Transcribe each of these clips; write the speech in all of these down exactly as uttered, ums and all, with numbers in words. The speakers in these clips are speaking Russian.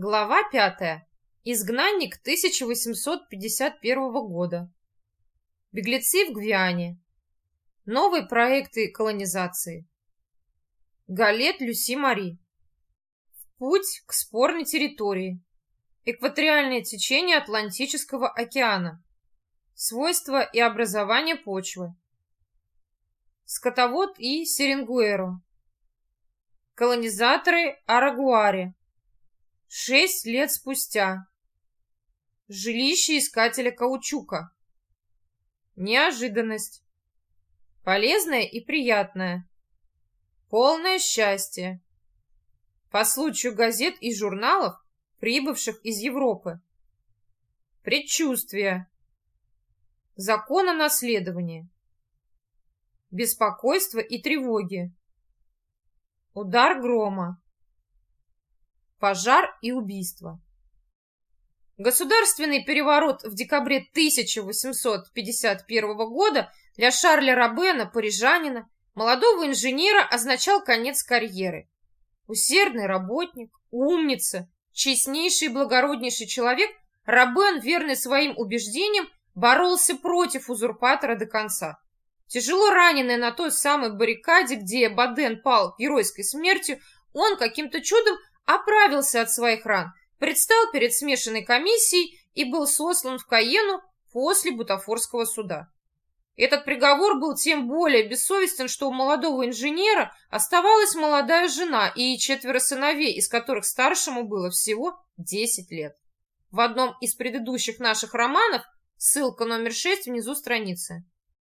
Глава пятая. Изгнанник тысяча восемьсот пятьдесят первого года. Беглецы в Гвиане. Новые проекты колонизации. Галет Люси Мари. Путь к спорной территории. Экваториальное течение Атлантического океана. Свойства и образование почвы. Скотовод и Серенгуэро. Колонизаторы Арагуари. Шесть лет спустя. Жилище искателя каучука. Неожиданность. Полезное и приятное. Полное счастье. По случаю газет и журналов, прибывших из Европы. Предчувствие. Закон о наследовании. Беспокойство и тревоги. Удар грома. Пожар и убийство. Государственный переворот в декабре тысяча восемьсот пятьдесят первого года для Шарля Робена, парижанина, молодого инженера, означал конец карьеры. Усердный работник, умница, честнейший и благороднейший человек, Робен, верный своим убеждениям, боролся против узурпатора до конца. Тяжело раненый на той самой баррикаде, где Баден пал геройской смертью, он каким-то чудом оправился от своих ран, предстал перед смешанной комиссией и был сослан в Кайену после бутафорского суда. Этот приговор был тем более бессовестен, что у молодого инженера оставалась молодая жена и четверо сыновей, из которых старшему было всего десять лет. В одном из предыдущих наших романов, ссылка номер шесть внизу страницы.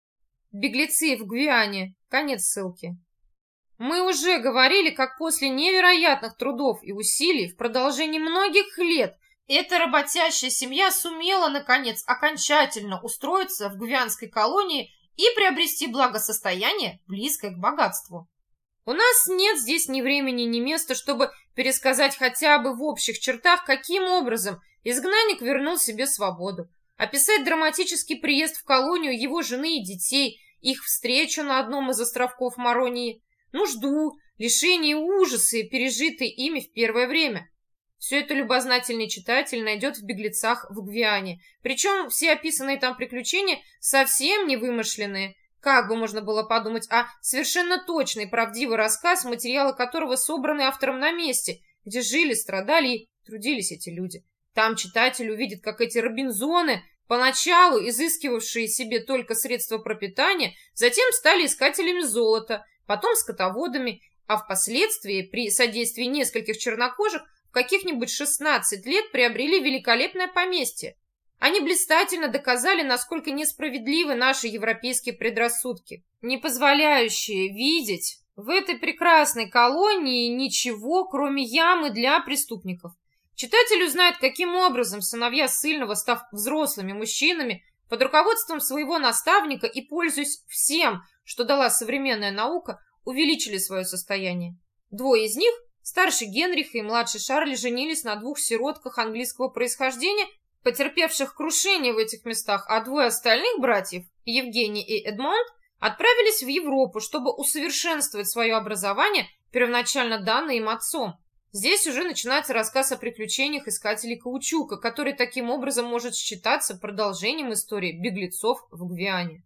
Беглецы в Гвиане. Конец ссылки. Мы уже говорили, как после невероятных трудов и усилий в продолжении многих лет эта работящая семья сумела, наконец, окончательно устроиться в гвианской колонии и приобрести благосостояние, близкое к богатству. У нас нет здесь ни времени, ни места, чтобы пересказать хотя бы в общих чертах, каким образом изгнанник вернул себе свободу, описать драматический приезд в колонию его жены и детей, их встречу на одном из островков Маронии, нужду, лишение и ужасы, пережитые ими в первое время. Все это любознательный читатель найдет в «Беглецах в Гвиане». Причем все описанные там приключения совсем не вымышленные. Как бы можно было подумать, а совершенно точный, правдивый рассказ, материалы которого собраны автором на месте, где жили, страдали и трудились эти люди. Там читатель увидит, как эти робинзоны, поначалу изыскивавшие себе только средства пропитания, затем стали искателями золота, потом скотоводами, а впоследствии, при содействии нескольких чернокожих, в каких-нибудь шестнадцать лет приобрели великолепное поместье. Они блистательно доказали, насколько несправедливы наши европейские предрассудки, не позволяющие видеть в этой прекрасной колонии ничего, кроме ямы для преступников. Читатель узнает, каким образом сыновья ссыльного, став взрослыми мужчинами, под руководством своего наставника и пользуясь всем, что дала современная наука, увеличили свое состояние. Двое из них, старший Генрих и младший Шарль, женились на двух сиротках английского происхождения, потерпевших крушение в этих местах, а двое остальных братьев, Евгений и Эдмонд, отправились в Европу, чтобы усовершенствовать свое образование, первоначально данное им отцом. Здесь уже начинается рассказ о приключениях искателей каучука, который таким образом может считаться продолжением истории беглецов в Гвиане.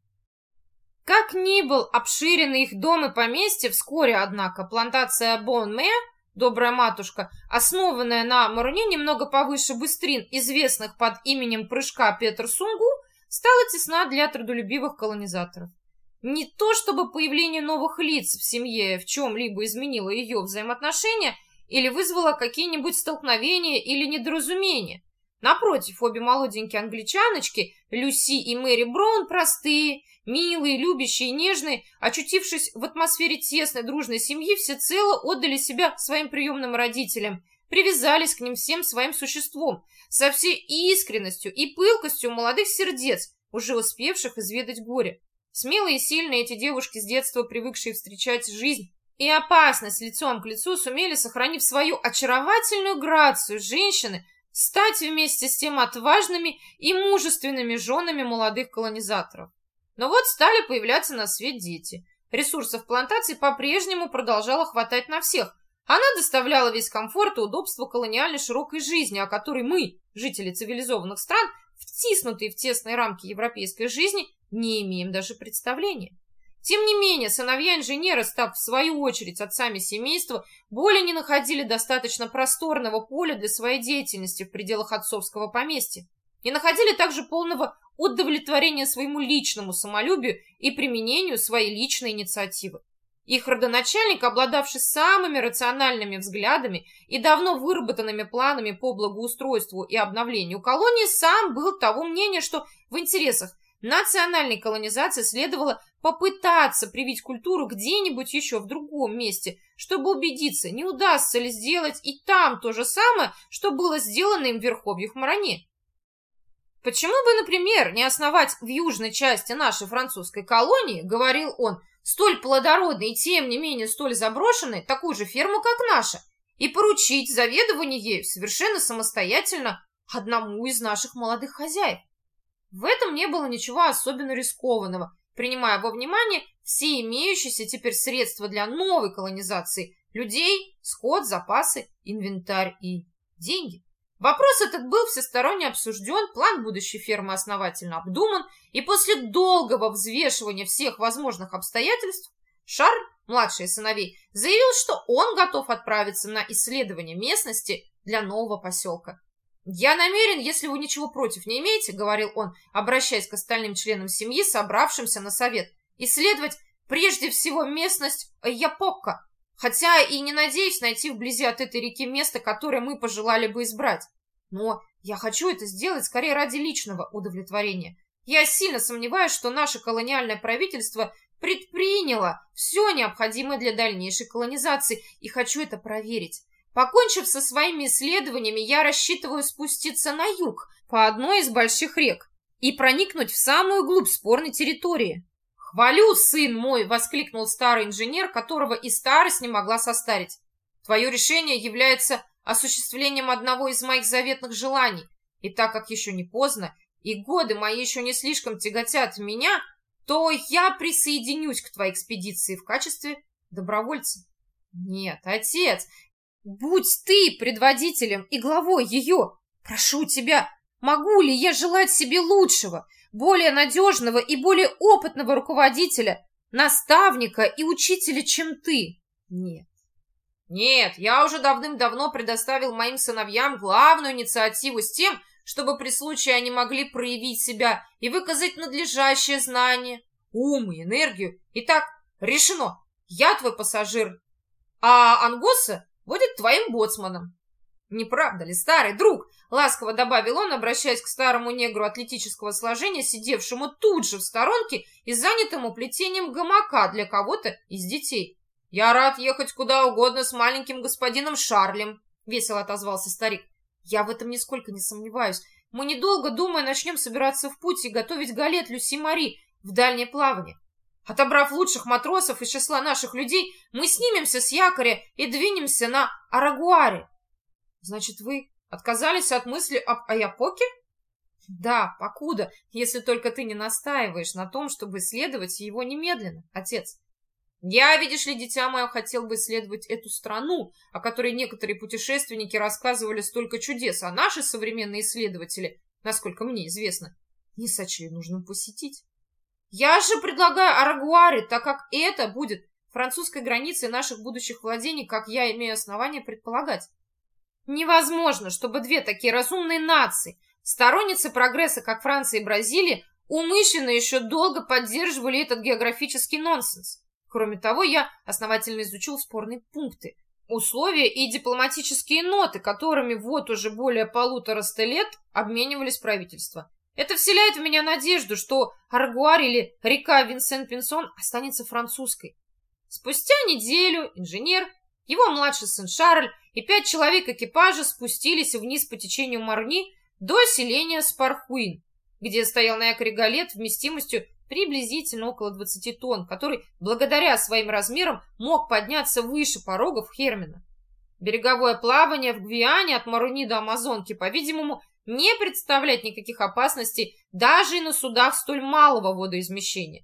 Как ни был обширен их дом и поместье, вскоре, однако, плантация Бон-Мэ, добрая матушка, основанная на Маруне немного повыше быстрин, известных под именем прыжка Петер-Сунгу, стала тесна для трудолюбивых колонизаторов. Не то чтобы появление новых лиц в семье в чем-либо изменило ее взаимоотношения или вызвало какие-нибудь столкновения или недоразумения. Напротив, обе молоденькие англичаночки, Люси и Мэри Браун, простые, милые, любящие и нежные, очутившись в атмосфере тесной дружной семьи, всецело отдали себя своим приемным родителям, привязались к ним всем своим существом, со всей искренностью и пылкостью молодых сердец, уже успевших изведать горе. Смелые и сильные эти девушки, с детства привыкшие встречать жизнь и опасность лицом к лицу, сумели, сохранив свою очаровательную грацию женщины, стать вместе с тем отважными и мужественными женами молодых колонизаторов. Но вот стали появляться на свет дети. Ресурсов плантаций по-прежнему продолжало хватать на всех, Она доставляла весь комфорт и удобство колониальной широкой жизни, о которой мы, жители цивилизованных стран, втиснутые в тесные рамки европейской жизни, не имеем даже представления. Тем не менее, сыновья инженера, став в свою очередь отцами семейства, более не находили достаточно просторного поля для своей деятельности в пределах отцовского поместья. Не находили также полного удовлетворения своему личному самолюбию и применению своей личной инициативы. Их родоначальник, обладавший самыми рациональными взглядами и давно выработанными планами по благоустройству и обновлению колонии, сам был того мнения, что в интересах национальной колонизации следовало попытаться привить культуру где-нибудь еще в другом месте, чтобы убедиться, не удастся ли сделать и там то же самое, что было сделано им в Верховьях-Маране. «Почему бы, например, не основать в южной части нашей французской колонии, — говорил он, — столь плодородной и тем не менее столь заброшенной, такую же ферму, как наша, и поручить заведование ею совершенно самостоятельно одному из наших молодых хозяев?» В этом не было ничего особенно рискованного, принимая во внимание все имеющиеся теперь средства для новой колонизации – людей, скот, запасы, инвентарь и деньги. Вопрос этот был всесторонне обсужден, план будущей фермы основательно обдуман, и после долгого взвешивания всех возможных обстоятельств Шарль, младший из сыновей, заявил, что он готов отправиться на исследование местности для нового поселка. «Я намерен, если вы ничего против не имеете, — говорил он, обращаясь к остальным членам семьи, собравшимся на совет, — исследовать прежде всего местность Япокко, хотя и не надеюсь найти вблизи от этой реки место, которое мы пожелали бы избрать. Но я хочу это сделать скорее ради личного удовлетворения. Я сильно сомневаюсь, что наше колониальное правительство предприняло все необходимое для дальнейшей колонизации, и хочу это проверить. Покончив со своими исследованиями, я рассчитываю спуститься на юг по одной из больших рек и проникнуть в самую глубь спорной территории». «Хвалю, сын мой!» — воскликнул старый инженер, которого и старость не могла состарить. «Твое решение является осуществлением одного из моих заветных желаний, и так как еще не поздно, и годы мои еще не слишком тяготят меня, то я присоединюсь к твоей экспедиции в качестве добровольца». «Нет, отец, будь ты предводителем и главой ее! Прошу тебя, могу ли я желать себе лучшего, более надежного и более опытного руководителя, наставника и учителя, чем ты? Нет. Нет, я уже давным-давно предоставил моим сыновьям главную инициативу с тем, чтобы при случае они могли проявить себя и выказать надлежащее знание, ум и энергию. Итак, решено. Я твой пассажир, а Ангоса будет твоим боцманом. Не правда ли, старый друг?» — ласково добавил он, обращаясь к старому негру атлетического сложения, сидевшему тут же в сторонке и занятому плетением гамака для кого-то из детей. «Я рад ехать куда угодно с маленьким господином Шарлем», — весело отозвался старик. «Я в этом нисколько не сомневаюсь. Мы, недолго думая, начнем собираться в путь и готовить галет Люси-Мари в дальнее плавание. Отобрав лучших матросов из числа наших людей, мы снимемся с якоря и двинемся на Арагуаре». «Значит, вы отказались от мысли об Аяпоке?» «Да, покуда, если только ты не настаиваешь на том, чтобы исследовать его немедленно, отец. Я, видишь ли, дитя мое, хотел бы исследовать эту страну, о которой некоторые путешественники рассказывали столько чудес, а наши современные исследователи, насколько мне известно, не сочли нужным посетить. Я же предлагаю Арагуаре, так как это будет французской границей наших будущих владений, как я имею основание предполагать. Невозможно, чтобы две такие разумные нации, сторонницы прогресса, как Франция и Бразилия, умышленно еще долго поддерживали этот географический нонсенс. Кроме того, я основательно изучил спорные пункты, условия и дипломатические ноты, которыми вот уже более полутораста лет обменивались правительства. Это вселяет в меня надежду, что Арагуар или река Винсент-Пинсон останется французской. Спустя неделю инженер, его младший сын Шарль и пять человек экипажа спустились вниз по течению Марни до селения Спархуин, где стоял на якоре галет вместимостью приблизительно около двадцати тонн, который, благодаря своим размерам, мог подняться выше порогов Хермина. Береговое плавание в Гвиане от Маруни до Амазонки, по-видимому, не представляет никаких опасностей даже и на судах столь малого водоизмещения.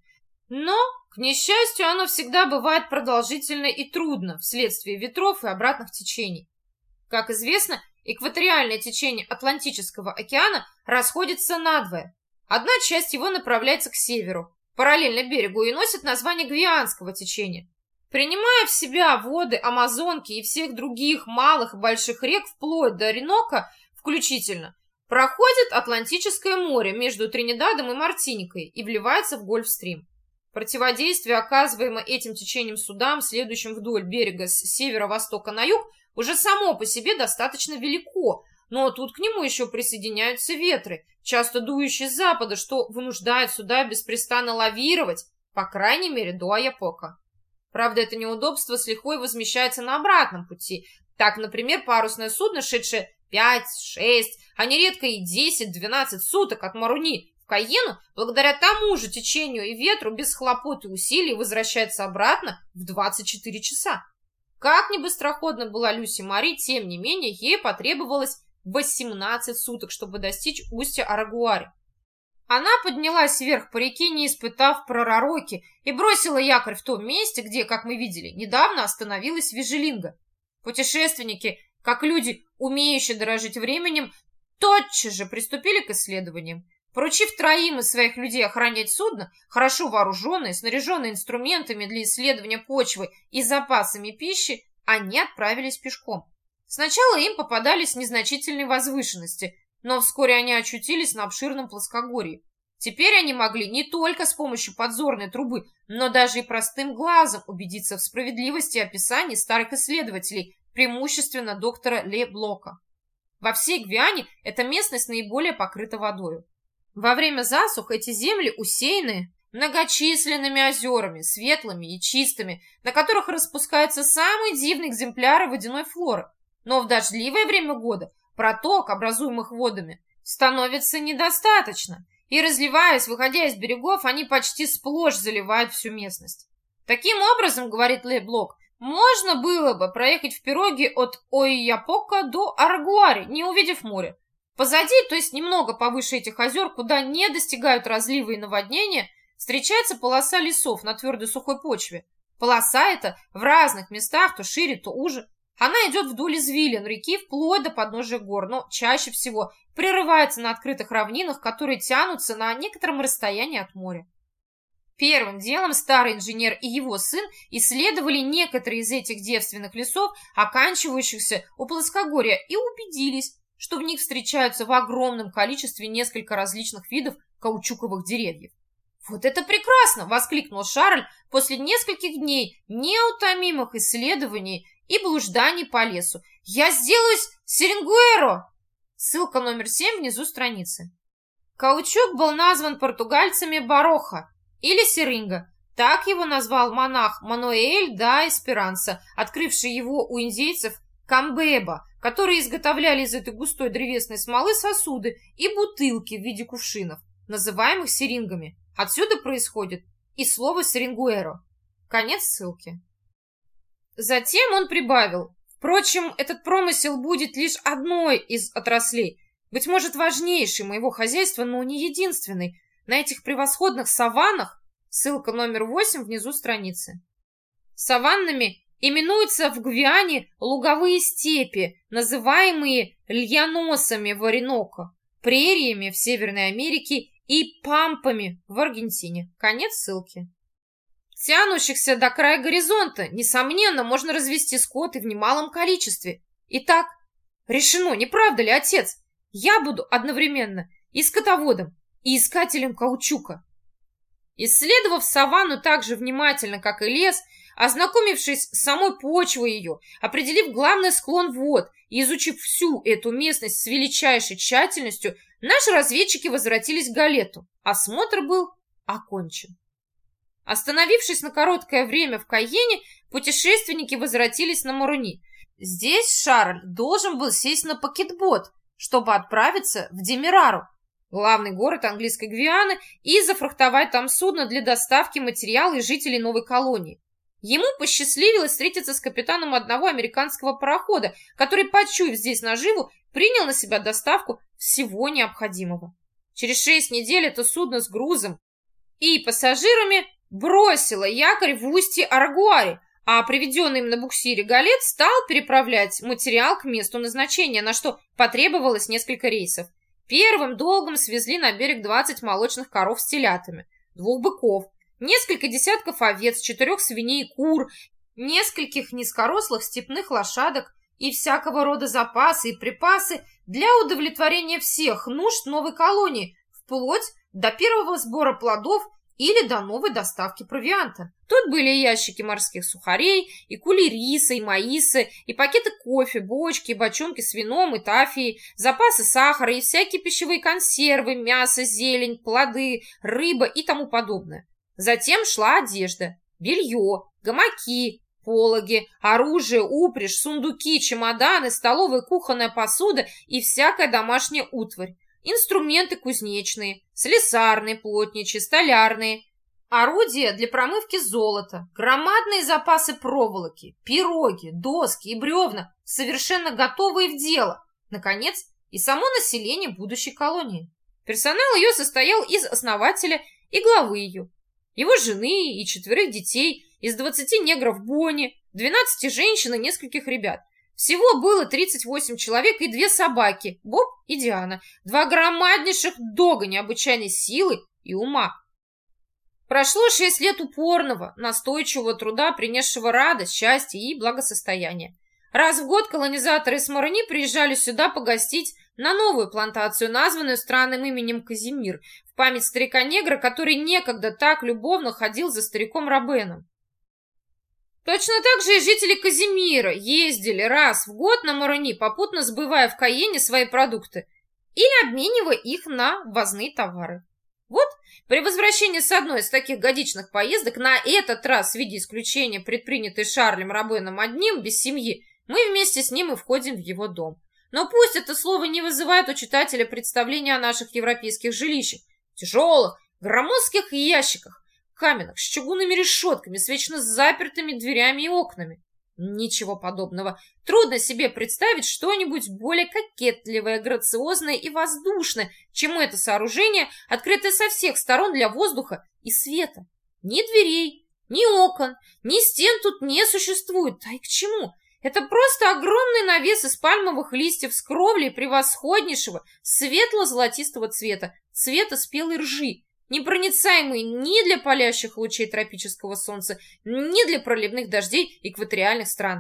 Но, к несчастью, оно всегда бывает продолжительно и трудно вследствие ветров и обратных течений. Как известно, экваториальное течение Атлантического океана расходится надвое. Одна часть его направляется к северу, параллельно берегу, и носит название Гвианского течения. Принимая в себя воды Амазонки и всех других малых и больших рек вплоть до Оренока включительно, проходит Атлантическое море между Тринидадом и Мартиникой и вливается в Гольфстрим. Противодействие, оказываемое этим течением судам, следующим вдоль берега с северо-востока на юг, уже само по себе достаточно велико, но тут к нему еще присоединяются ветры, часто дующие с запада, что вынуждает суда беспрестанно лавировать, по крайней мере, до Аяпока. Правда, это неудобство с лихвой возмещается на обратном пути. Так, например, парусное судно, шедшее пять, шесть, а нередко и десять-двенадцать суток от Маруни в Кайену, благодаря тому же течению и ветру, без хлопот и усилий возвращается обратно в двадцать четыре часа. Как ни быстроходна была Люси Мари, тем не менее, ей потребовалось восемнадцать суток, чтобы достичь устья Арагуари. Она поднялась вверх по реке, не испытав прорароки, и бросила якорь в том месте, где, как мы видели, недавно остановилась Вижелинга. Путешественники, как люди, умеющие дорожить временем, тотчас же приступили к исследованиям. Поручив троим из своих людей охранять судно, хорошо вооруженные, снаряженные инструментами для исследования почвы и запасами пищи, они отправились пешком. Сначала им попадались незначительные возвышенности, но вскоре они очутились на обширном плоскогорье. Теперь они могли не только с помощью подзорной трубы, но даже и простым глазом убедиться в справедливости описаний старых исследователей, преимущественно доктора Ле Блока. Во всей Гвиане эта местность наиболее покрыта водою. Во время засух эти земли усеяны многочисленными озерами, светлыми и чистыми, на которых распускаются самые дивные экземпляры водяной флоры. Но в дождливое время года проток, образуемых водами, становится недостаточно, и, разливаясь, выходя из берегов, они почти сплошь заливают всю местность. Таким образом, говорит Ле Блок, можно было бы проехать в пироге от Ояпока до Арагуари, не увидев море. Позади, то есть немного повыше этих озер, куда не достигают разливы и наводнения, встречается полоса лесов на твердой сухой почве. Полоса эта в разных местах, то шире, то уже. Она идет вдоль извилин реки вплоть до подножия гор, но чаще всего прерывается на открытых равнинах, которые тянутся на некотором расстоянии от моря. Первым делом старый инженер и его сын исследовали некоторые из этих девственных лесов, оканчивающихся у плоскогорья, и убедились, что в них встречаются в огромном количестве несколько различных видов каучуковых деревьев. «Вот это прекрасно!» — воскликнул Шарль после нескольких дней неутомимых исследований и блужданий по лесу. «Я сделаюсь серингуэро!» Ссылка номер семь внизу страницы. Каучук был назван португальцами бароха или серинга. Так его назвал монах Мануэль да Эсперанса, открывший его у индейцев Камбеба, которые изготовляли из этой густой древесной смолы сосуды и бутылки в виде кувшинов, называемых серингами. Отсюда происходит и слово серингуэро. Конец ссылки. Затем он прибавил: впрочем, этот промысел будет лишь одной из отраслей, быть может, важнейшей моего хозяйства, но не единственной. На этих превосходных саваннах, ссылка номер восемь внизу страницы. Саваннами именуются в Гвиане луговые степи, называемые льяносами в Ореноко, прериями в Северной Америке и пампами в Аргентине. Конец ссылки. Тянущихся до края горизонта, несомненно, можно развести скот и в немалом количестве. Итак, решено, не правда ли, отец? Я буду одновременно и скотоводом, и искателем каучука. Исследовав саванну так же внимательно, как и лес, ознакомившись с самой почвой ее, определив главный склон вод и изучив всю эту местность с величайшей тщательностью, наши разведчики возвратились к Галету. Осмотр был окончен. Остановившись на короткое время в Кайене, путешественники возвратились на Маруни. Здесь Шарль должен был сесть на пакетбот, чтобы отправиться в Демерару, главный город английской Гвианы, и зафрахтовать там судно для доставки материала и жителей новой колонии. Ему посчастливилось встретиться с капитаном одного американского парохода, который, почуяв здесь наживу, принял на себя доставку всего необходимого. Через шесть недель это судно с грузом и пассажирами бросила якорь в устье Арагуари, а приведенный им на буксире галет стал переправлять материал к месту назначения, на что потребовалось несколько рейсов. Первым долгом свезли на берег двадцать молочных коров с телятами, двух быков, несколько десятков овец, четырех свиней, кур, нескольких низкорослых степных лошадок и всякого рода запасы и припасы для удовлетворения всех нужд новой колонии, вплоть до первого сбора плодов или до новой доставки провианта. Тут были и ящики морских сухарей, и кули риса, и маиса, и пакеты кофе, бочки, и бочонки с вином и тафией, запасы сахара и всякие пищевые консервы, мясо, зелень, плоды, рыба и тому подобное. Затем шла одежда, белье, гамаки, пологи, оружие, упряжь, сундуки, чемоданы, столовая кухонная посуда и всякая домашняя утварь. Инструменты кузнечные, слесарные, плотничьи, столярные, орудия для промывки золота, громадные запасы проволоки, пироги, доски и бревна, совершенно готовые в дело. Наконец, и само население будущей колонии. Персонал ее состоял из основателя и главы ее, его жены и четверых детей, из двадцати негров Бонни, двенадцати женщин и нескольких ребят. Всего было тридцать восемь человек и две собаки, Боб и Диана, два громаднейших дога необычайной силы и ума. Прошло шесть лет упорного, настойчивого труда, принесшего радость, счастье и благосостояние. Раз в год колонизаторы из Марони приезжали сюда погостить на новую плантацию, названную странным именем Казимир, в память старика-негра, который некогда так любовно ходил за стариком Робеном. Точно так же и жители Казимира ездили раз в год на Марони, попутно сбывая в Каене свои продукты или обменивая их на ввозные товары. Вот, при возвращении с одной из таких годичных поездок, на этот раз в виде исключения, предпринятой Шарлем Робеном одним, без семьи, мы вместе с ним и входим в его дом. Но пусть это слово не вызывает у читателя представления о наших европейских жилищах, тяжелых, громоздких ящиках, каменных, с чугунными решетками, с вечно запертыми дверями и окнами. Ничего подобного. Трудно себе представить что-нибудь более кокетливое, грациозное и воздушное, чем это сооружение, открытое со всех сторон для воздуха и света. Ни дверей, ни окон, ни стен тут не существует. Да и к чему? Это просто огромный навес из пальмовых листьев с кровлей превосходнейшего светло-золотистого цвета, цвета спелой ржи, непроницаемый ни для палящих лучей тропического солнца, ни для проливных дождей экваториальных стран.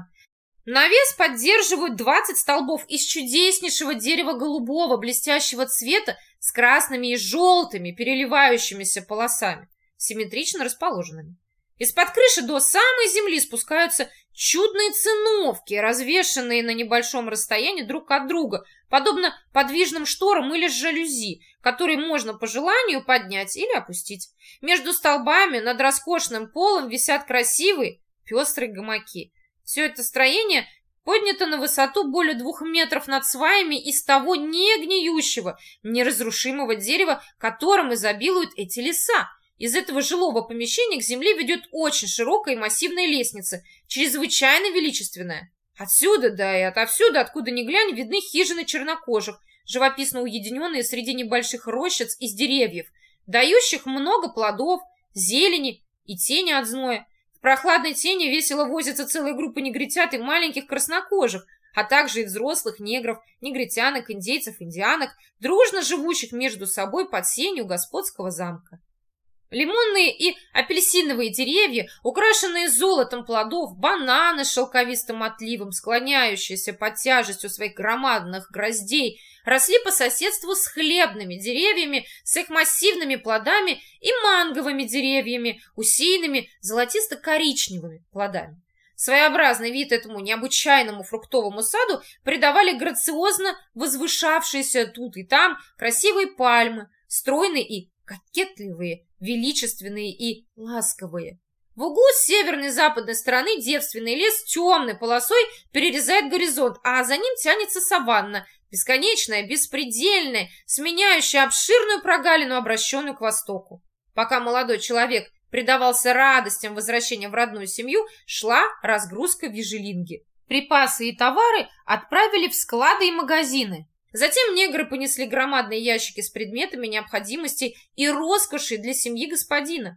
Навес поддерживают двадцать столбов из чудеснейшего дерева голубого, блестящего цвета с красными и желтыми переливающимися полосами, симметрично расположенными. Из-под крыши до самой земли спускаются чудные циновки, развешанные на небольшом расстоянии друг от друга, подобно подвижным шторам или жалюзи, которые можно по желанию поднять или опустить. Между столбами над роскошным полом висят красивые пестрые гамаки. Все это строение поднято на высоту более двух метров над сваями из того негниющего, неразрушимого дерева, которым изобилуют эти леса. Из этого жилого помещения к земле ведет очень широкая и массивная лестница, чрезвычайно величественная. Отсюда, да и отовсюду, откуда ни глянь, видны хижины чернокожих, живописно уединенные среди небольших рощиц из деревьев, дающих много плодов, зелени и тени от зноя. В прохладной тени весело возятся целая группа негритят и маленьких краснокожих, а также и взрослых негров, негритянок, индейцев, индианок, дружно живущих между собой под сенью господского замка. Лимонные и апельсиновые деревья, украшенные золотом плодов, бананы с шелковистым отливом, склоняющиеся под тяжестью своих громадных гроздей, росли по соседству с хлебными деревьями, с их массивными плодами и манговыми деревьями, усеянными золотисто-коричневыми плодами. Своеобразный вид этому необычайному фруктовому саду придавали грациозно возвышавшиеся тут и там красивые пальмы, стройные и кокетливые, величественные и ласковые. В углу северной и западной стороны девственный лес темной полосой перерезает горизонт, а за ним тянется саванна, бесконечная, беспредельная, сменяющая обширную прогалину, обращенную к востоку. Пока молодой человек предавался радостям возвращения в родную семью, шла разгрузка в Ежелинге. Припасы и товары отправили в склады и магазины. Затем негры понесли громадные ящики с предметами необходимости и роскоши для семьи господина.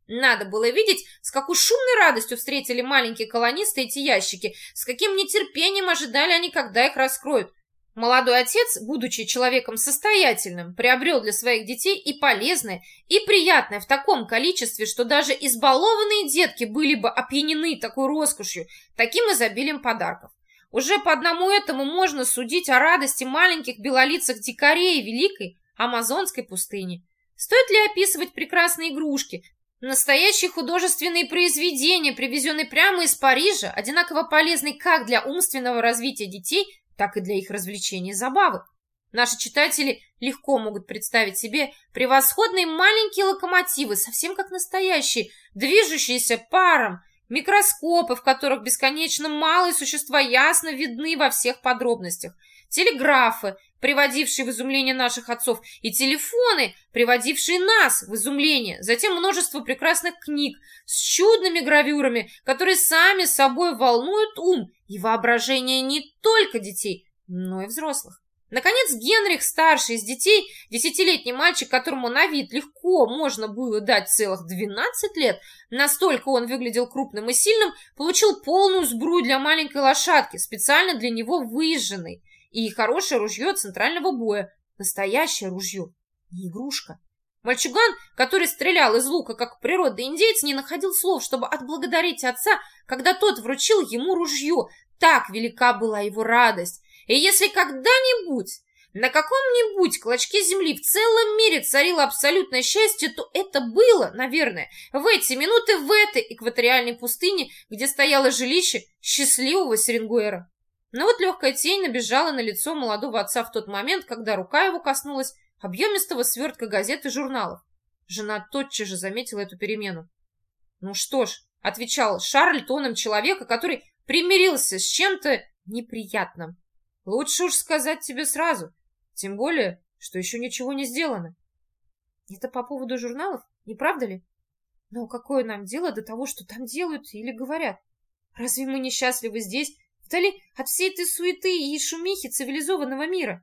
Надо было видеть, с какой шумной радостью встретили маленькие колонисты эти ящики, с каким нетерпением ожидали они, когда их раскроют. Молодой отец, будучи человеком состоятельным, приобрел для своих детей и полезное, и приятное в таком количестве, что даже избалованные детки были бы опьянены такой роскошью, таким изобилием подарков. Уже по одному этому можно судить о радости маленьких белолицых дикарей великой амазонской пустыни. Стоит ли описывать прекрасные игрушки, настоящие художественные произведения, привезенные прямо из Парижа, одинаково полезные как для умственного развития детей, так и для их развлечения и забавы. Наши читатели легко могут представить себе превосходные маленькие локомотивы, совсем как настоящие, движущиеся паром, микроскопы, в которых бесконечно малые существа ясно видны во всех подробностях, телеграфы, приводившие в изумление наших отцов, и телефоны, приводившие нас в изумление, затем множество прекрасных книг с чудными гравюрами, которые сами собой волнуют ум и воображение не только детей, но и взрослых. Наконец, Генрих, старший из детей, десятилетний мальчик, которому на вид легко можно было дать целых двенадцать лет, настолько он выглядел крупным и сильным, получил полную сбрую для маленькой лошадки, специально для него выезженной, и хорошее ружье центрального боя, настоящее ружье, не игрушка. Мальчуган, который стрелял из лука, как природный индеец, не находил слов, чтобы отблагодарить отца, когда тот вручил ему ружье. Так велика была его радость. И если когда-нибудь на каком-нибудь клочке земли в целом мире царило абсолютное счастье, то это было, наверное, в эти минуты в этой экваториальной пустыне, где стояло жилище счастливого Серенгуэра. Но вот легкая тень набежала на лицо молодого отца в тот момент, когда рука его коснулась объемистого свертка газет и журналов. Жена тотчас же заметила эту перемену. «Ну что ж», — отвечал Шарль тоном человека, который примирился с чем-то неприятным. «Лучше уж сказать тебе сразу, тем более, что еще ничего не сделано». «Это по поводу журналов, не правда ли? Но какое нам дело до того, что там делают или говорят? Разве мы несчастливы здесь, вдали от всей этой суеты и шумихи цивилизованного мира?»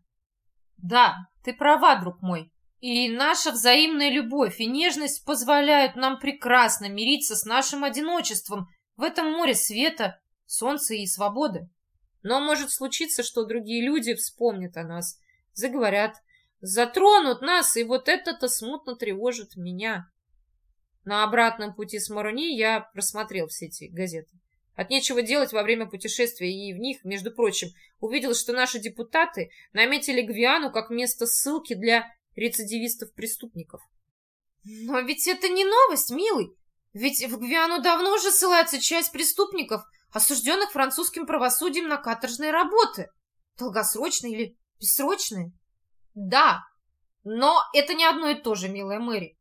«Да, ты права, друг мой. И наша взаимная любовь и нежность позволяют нам прекрасно мириться с нашим одиночеством в этом море света, солнца и свободы. Но может случиться, что другие люди вспомнят о нас, заговорят, затронут нас, и вот это-то смутно тревожит меня». На обратном пути с Маруни я просмотрел все эти газеты. От нечего делать во время путешествия, и в них, между прочим, увидел, что наши депутаты наметили Гвиану как место ссылки для рецидивистов-преступников. «Но ведь это не новость, милый. Ведь в Гвиану давно уже ссылается часть преступников, осужденных французским правосудием на каторжные работы. Долгосрочные или бессрочные?» «Да, но это не одно и то же, милая Мэри.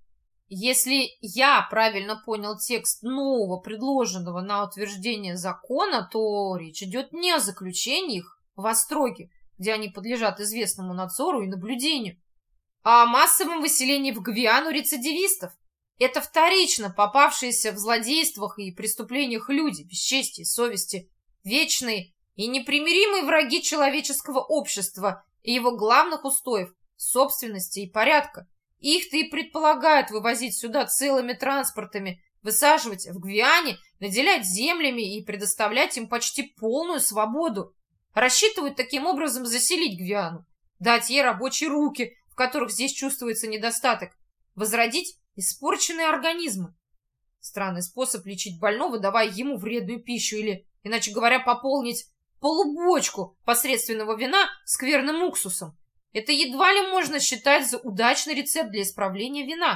Если я правильно понял текст нового, предложенного на утверждение закона, то речь идет не о заключении их в остроге, где они подлежат известному надзору и наблюдению, а о массовом выселении в Гвиану рецидивистов. Это вторично попавшиеся в злодействах и преступлениях люди, без чести и совести, вечные и непримиримые враги человеческого общества и его главных устоев – собственности и порядка. Их-то и предполагают вывозить сюда целыми транспортами, высаживать в Гвиане, наделять землями и предоставлять им почти полную свободу. Рассчитывают таким образом заселить Гвиану, дать ей рабочие руки, в которых здесь чувствуется недостаток, возродить испорченные организмы. Странный способ лечить больного, давая ему вредную пищу или, иначе говоря, пополнить полубочку посредственного вина скверным уксусом. Это едва ли можно считать за удачный рецепт для исправления вина.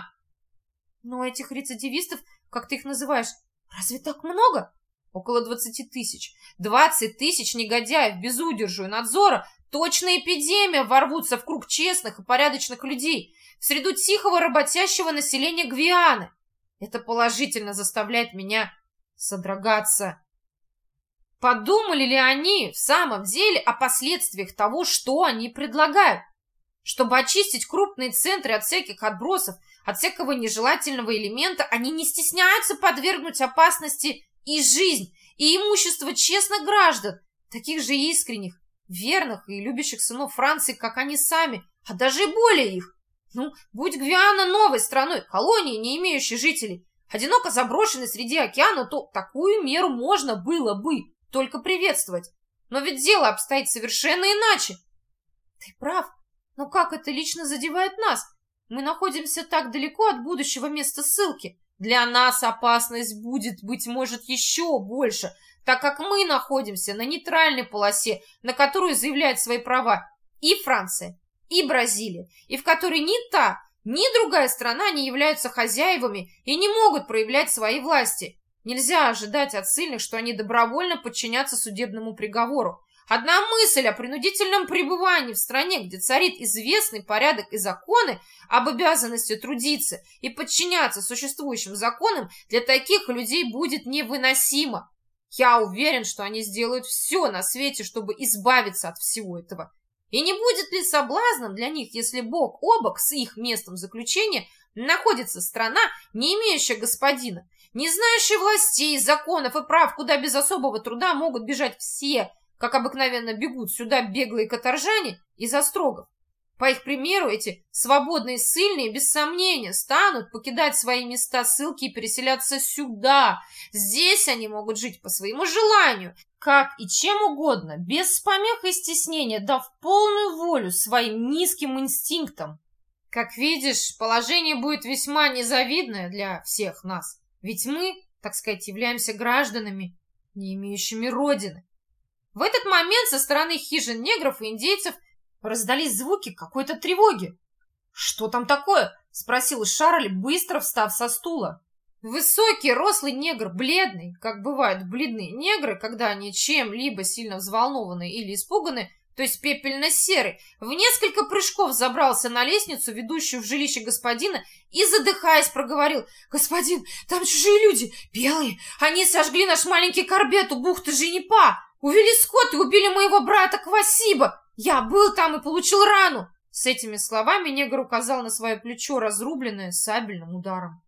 Но этих рецидивистов, как ты их называешь, разве так много? Около двадцати тысяч. Двадцать тысяч негодяев без удержу и надзора, точная эпидемия, ворвутся в круг честных и порядочных людей, в среду тихого работящего населения Гвианы. Это положительно заставляет меня содрогаться. Подумали ли они в самом деле о последствиях того, что они предлагают? Чтобы очистить крупные центры от всяких отбросов, от всякого нежелательного элемента, они не стесняются подвергнуть опасности и жизнь, и имущество честных граждан, таких же искренних, верных и любящих сынов Франции, как они сами, а даже и более их. Ну, будь Гвиана новой страной, колонией, не имеющей жителей, одиноко заброшенный среди океана, то такую меру можно было бы только приветствовать. Но ведь дело обстоит совершенно иначе. Ты прав, но как это лично задевает нас? Мы находимся так далеко от будущего места ссылки. Для нас опасность будет, быть может, еще больше, так как мы находимся на нейтральной полосе, на которую заявляют свои права и Франция, и Бразилия, и в которой ни та, ни другая страна не являются хозяевами и не могут проявлять свои власти. Нельзя ожидать от ссыльных, что они добровольно подчинятся судебному приговору. Одна мысль о принудительном пребывании в стране, где царит известный порядок и законы об обязанности трудиться и подчиняться существующим законам, для таких людей будет невыносима. Я уверен, что они сделают все на свете, чтобы избавиться от всего этого. И не будет ли соблазном для них, если бок о бок с их местом заключения находится страна, не имеющая господина, не знающая властей, законов и прав, куда без особого труда могут бежать все, как обыкновенно бегут сюда беглые каторжане из острогов. По их примеру, эти свободные ссыльные, без сомнения, станут покидать свои места ссылки и переселяться сюда. Здесь они могут жить по своему желанию, как и чем угодно, без помех и стеснения, дав полную волю своим низким инстинктам. Как видишь, положение будет весьма незавидное для всех нас, ведь мы, так сказать, являемся гражданами, не имеющими родины. В этот момент со стороны хижин негров и индейцев раздались звуки какой-то тревоги. «Что там такое?» — спросил Шарль, быстро встав со стула. Высокий, рослый негр, бледный, как бывают бледные негры, когда они чем-либо сильно взволнованы или испуганы, то есть пепельно-серый, в несколько прыжков забрался на лестницу, ведущую в жилище господина, и, задыхаясь, проговорил: «Господин, там чужие люди, белые, они сожгли наш маленький корбет у бухты Женепа, увели скот и убили моего брата Квасиба. Я был там и получил рану!» С этими словами негр указал на свое плечо, разрубленное сабельным ударом.